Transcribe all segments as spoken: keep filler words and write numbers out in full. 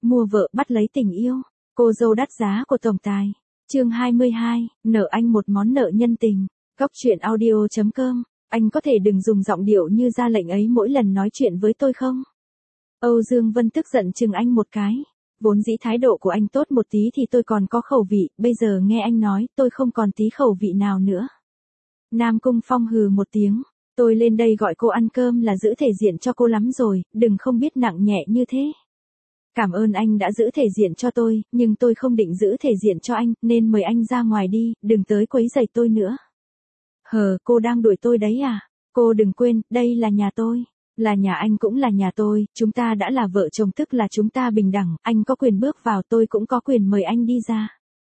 mua vợ bắt lấy tình yêu. Cô dâu đắt giá của tổng tài. Chương hai mươi hai, nợ anh một món nợ nhân tình. Góc truyện audio chấm com. Anh có thể đừng dùng giọng điệu như ra lệnh ấy mỗi lần nói chuyện với tôi không? Âu Dương Vân tức giận chừng anh một cái. Vốn dĩ thái độ của anh tốt một tí thì tôi còn có khẩu vị, bây giờ nghe anh nói, tôi không còn tí khẩu vị nào nữa. Nam Cung Phong hừ một tiếng. Tôi lên đây gọi cô ăn cơm là giữ thể diện cho cô lắm rồi, đừng không biết nặng nhẹ như thế. Cảm ơn anh đã giữ thể diện cho tôi, nhưng tôi không định giữ thể diện cho anh, nên mời anh ra ngoài đi, đừng tới quấy rầy tôi nữa. Hờ, cô đang đuổi tôi đấy à? Cô đừng quên, đây là nhà tôi. Là nhà anh cũng là nhà tôi, chúng ta đã là vợ chồng tức là chúng ta bình đẳng, anh có quyền bước vào, tôi cũng có quyền mời anh đi ra.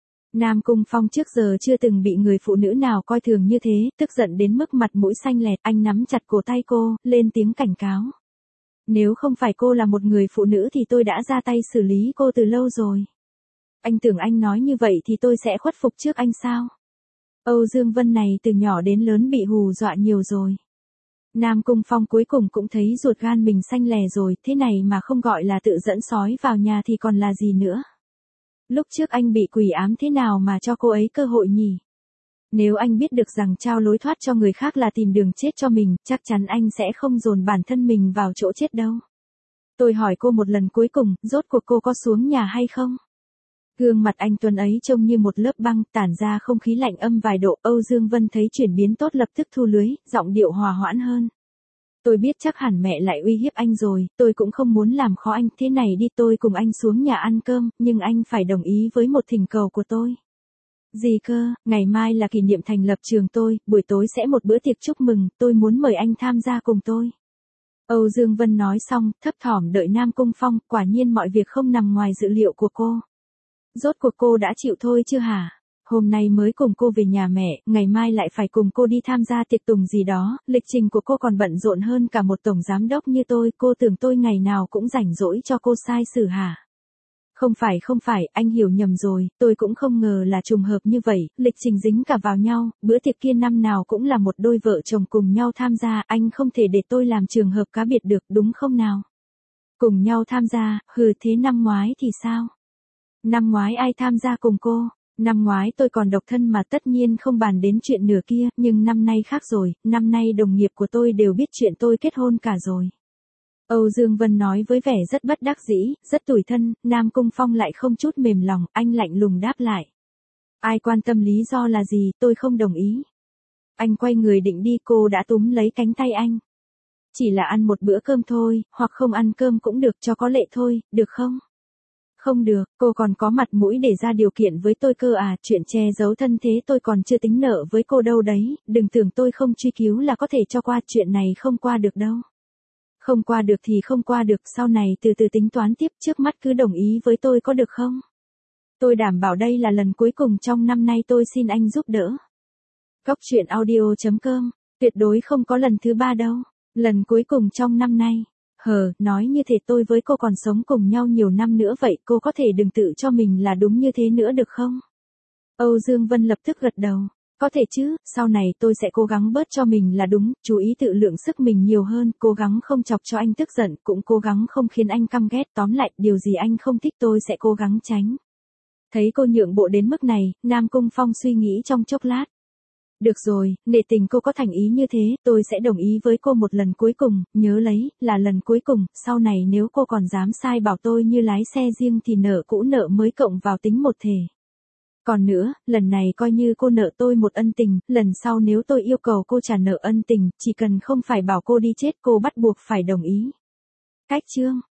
Nam Cung Phong trước giờ chưa từng bị người phụ nữ nào coi thường như thế, tức giận đến mức mặt mũi xanh lẹt, anh nắm chặt cổ tay cô, lên tiếng cảnh cáo. Nếu không phải cô là một người phụ nữ thì tôi đã ra tay xử lý cô từ lâu rồi. Anh tưởng anh nói như vậy thì tôi sẽ khuất phục trước anh sao? Âu Dương Vân này từ nhỏ đến lớn bị hù dọa nhiều rồi. Nam Cung Phong cuối cùng cũng thấy ruột gan mình xanh lè rồi, thế này mà không gọi là tự dẫn sói vào nhà thì còn là gì nữa. Lúc trước anh bị quỷ ám thế nào mà cho cô ấy cơ hội nhỉ? Nếu anh biết được rằng trao lối thoát cho người khác là tìm đường chết cho mình, chắc chắn anh sẽ không dồn bản thân mình vào chỗ chết đâu. Tôi hỏi cô một lần cuối cùng, rốt cuộc cô có xuống nhà hay không? Gương mặt anh Tuấn ấy trông như một lớp băng, tản ra không khí lạnh âm vài độ. Âu Dương Vân thấy chuyển biến tốt lập tức thu lưới, giọng điệu hòa hoãn hơn. Tôi biết chắc hẳn mẹ lại uy hiếp anh rồi, tôi cũng không muốn làm khó anh, thế này đi tôi cùng anh xuống nhà ăn cơm, nhưng anh phải đồng ý với một thỉnh cầu của tôi. Gì cơ, ngày mai là kỷ niệm thành lập trường tôi, buổi tối sẽ một bữa tiệc chúc mừng, tôi muốn mời anh tham gia cùng tôi. Âu Dương Vân nói xong, thấp thỏm đợi Nam Cung Phong, quả nhiên mọi việc không nằm ngoài dự liệu của cô. Rốt cuộc cô đã chịu thôi chưa hả? Hôm nay mới cùng cô về nhà mẹ, ngày mai lại phải cùng cô đi tham gia tiệc tùng gì đó, lịch trình của cô còn bận rộn hơn cả một tổng giám đốc như tôi, cô tưởng tôi ngày nào cũng rảnh rỗi cho cô sai xử hả? Không phải không phải, anh hiểu nhầm rồi, tôi cũng không ngờ là trùng hợp như vậy, lịch trình dính cả vào nhau, bữa tiệc kia năm nào cũng là một đôi vợ chồng cùng nhau tham gia, anh không thể để tôi làm trường hợp cá biệt được, đúng không nào? Cùng nhau tham gia, hừ thế năm ngoái thì sao? Năm ngoái ai tham gia cùng cô? Năm ngoái tôi còn độc thân mà tất nhiên không bàn đến chuyện nửa kia, nhưng năm nay khác rồi, năm nay đồng nghiệp của tôi đều biết chuyện tôi kết hôn cả rồi. Âu Dương Vân nói với vẻ rất bất đắc dĩ, rất tủi thân, Nam Cung Phong lại không chút mềm lòng, anh lạnh lùng đáp lại. Ai quan tâm lý do là gì, tôi không đồng ý. Anh quay người định đi, cô đã túm lấy cánh tay anh. Chỉ là ăn một bữa cơm thôi, hoặc không ăn cơm cũng được, cho có lệ thôi, được không? Không được, cô còn có mặt mũi để ra điều kiện với tôi cơ à, chuyện che giấu thân thế tôi còn chưa tính nợ với cô đâu đấy, đừng tưởng tôi không truy cứu là có thể cho qua, chuyện này không qua được đâu. Không qua được thì không qua được, sau này từ từ tính toán tiếp, trước mắt cứ đồng ý với tôi có được không? Tôi đảm bảo đây là lần cuối cùng trong năm nay tôi xin anh giúp đỡ. Góc truyện audio chấm com, tuyệt đối không có lần thứ ba đâu, lần cuối cùng trong năm nay. Hờ, nói như thế tôi với cô còn sống cùng nhau nhiều năm nữa vậy, cô có thể đừng tự cho mình là đúng như thế nữa được không? Âu Dương Vân lập tức gật đầu. Có thể chứ, sau này tôi sẽ cố gắng bớt cho mình là đúng, chú ý tự lượng sức mình nhiều hơn, cố gắng không chọc cho anh tức giận, cũng cố gắng không khiến anh căm ghét, tóm lại, điều gì anh không thích tôi sẽ cố gắng tránh. Thấy cô nhượng bộ đến mức này, Nam Cung Phong suy nghĩ trong chốc lát. Được rồi, nể tình cô có thành ý như thế, tôi sẽ đồng ý với cô một lần cuối cùng, nhớ lấy, là lần cuối cùng, sau này nếu cô còn dám sai bảo tôi như lái xe riêng thì nợ cũ nợ mới cộng vào tính một thể. Còn nữa, lần này coi như cô nợ tôi một ân tình, lần sau nếu tôi yêu cầu cô trả nợ ân tình, chỉ cần không phải bảo cô đi chết cô bắt buộc phải đồng ý. Cách chương